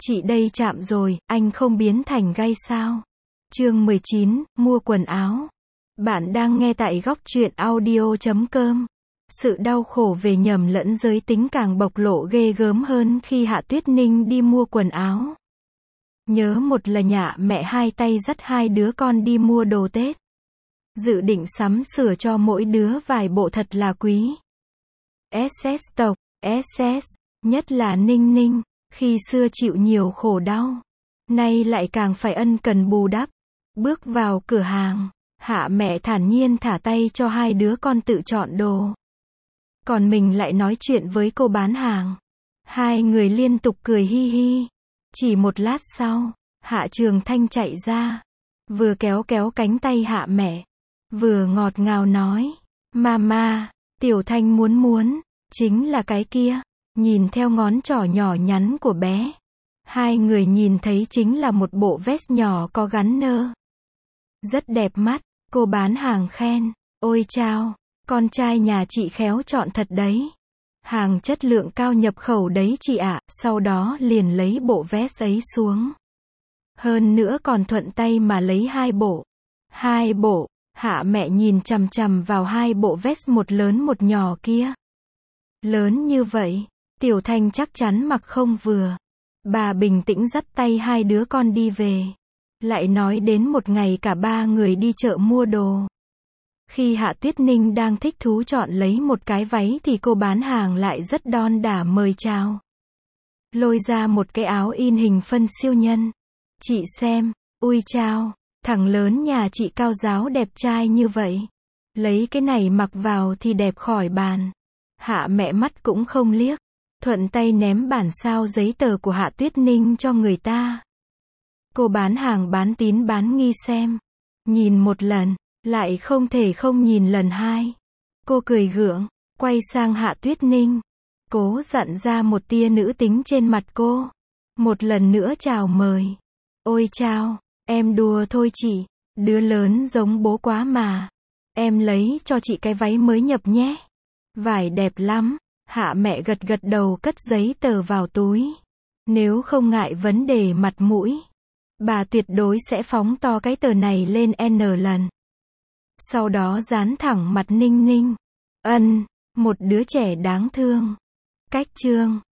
Chị đây chạm rồi, anh không biến thành gay sao? Chương 19, mua quần áo. Bạn đang nghe tại góc truyện audio.com. Sự đau khổ về nhầm lẫn giới tính càng bộc lộ ghê gớm hơn khi Hạ Tuyết Ninh đi mua quần áo. Nhớ một lần nhà mẹ hai tay dắt hai đứa con đi mua đồ Tết. Dự định sắm sửa cho mỗi đứa vài bộ thật là quý. SS tộc, SS, nhất là Ninh Ninh, khi xưa chịu nhiều khổ đau, nay lại càng phải ân cần bù đắp. Bước vào cửa hàng, Hạ mẹ thản nhiên thả tay cho hai đứa con tự chọn đồ. Còn mình lại nói chuyện với cô bán hàng. Hai người liên tục cười hi hi. Chỉ một lát sau, Hạ Trường Thanh chạy ra, vừa kéo kéo cánh tay Hạ mẹ, vừa ngọt ngào nói, Mama, Tiểu Thanh muốn, chính là cái kia. Nhìn theo ngón trỏ nhỏ nhắn của bé, hai người nhìn thấy chính là một bộ vest nhỏ có gắn nơ. Rất đẹp mắt, cô bán hàng khen, ôi chao, con trai nhà chị khéo chọn thật đấy. Hàng chất lượng cao nhập khẩu đấy chị ạ, sau đó liền lấy bộ vest ấy xuống. Hơn nữa còn thuận tay mà lấy hai bộ. Hai bộ, Hạ mẹ nhìn chằm chằm vào hai bộ vest một lớn một nhỏ kia. Lớn như vậy, Tiểu Thanh chắc chắn mặc không vừa. Bà bình tĩnh dắt tay hai đứa con đi về. Lại nói đến một ngày cả ba người đi chợ mua đồ. Khi Hạ Tuyết Ninh đang thích thú chọn lấy một cái váy thì cô bán hàng lại rất đon đả mời chào. Lôi ra một cái áo in hình phân siêu nhân. Chị xem, ui chao, thằng lớn nhà chị cao ráo đẹp trai như vậy. Lấy cái này mặc vào thì đẹp khỏi bàn. Hạ mẹ mắt cũng không liếc, thuận tay ném bản sao giấy tờ của Hạ Tuyết Ninh cho người ta. Cô bán hàng bán tín bán nghi xem. Nhìn một lần, lại không thể không nhìn lần hai. Cô cười gượng, quay sang Hạ Tuyết Ninh. Cố dặn ra một tia nữ tính trên mặt cô. Một lần nữa chào mời. Ôi chao, em đùa thôi chị. Đứa lớn giống bố quá mà. Em lấy cho chị cái váy mới nhập nhé. Vải đẹp lắm. Hạ mẹ gật gật đầu cất giấy tờ vào túi. Nếu không ngại vấn đề mặt mũi, bà tuyệt đối sẽ phóng to cái tờ này lên N lần. Sau đó dán thẳng mặt Ninh Ninh. Một đứa trẻ đáng thương. Cách chương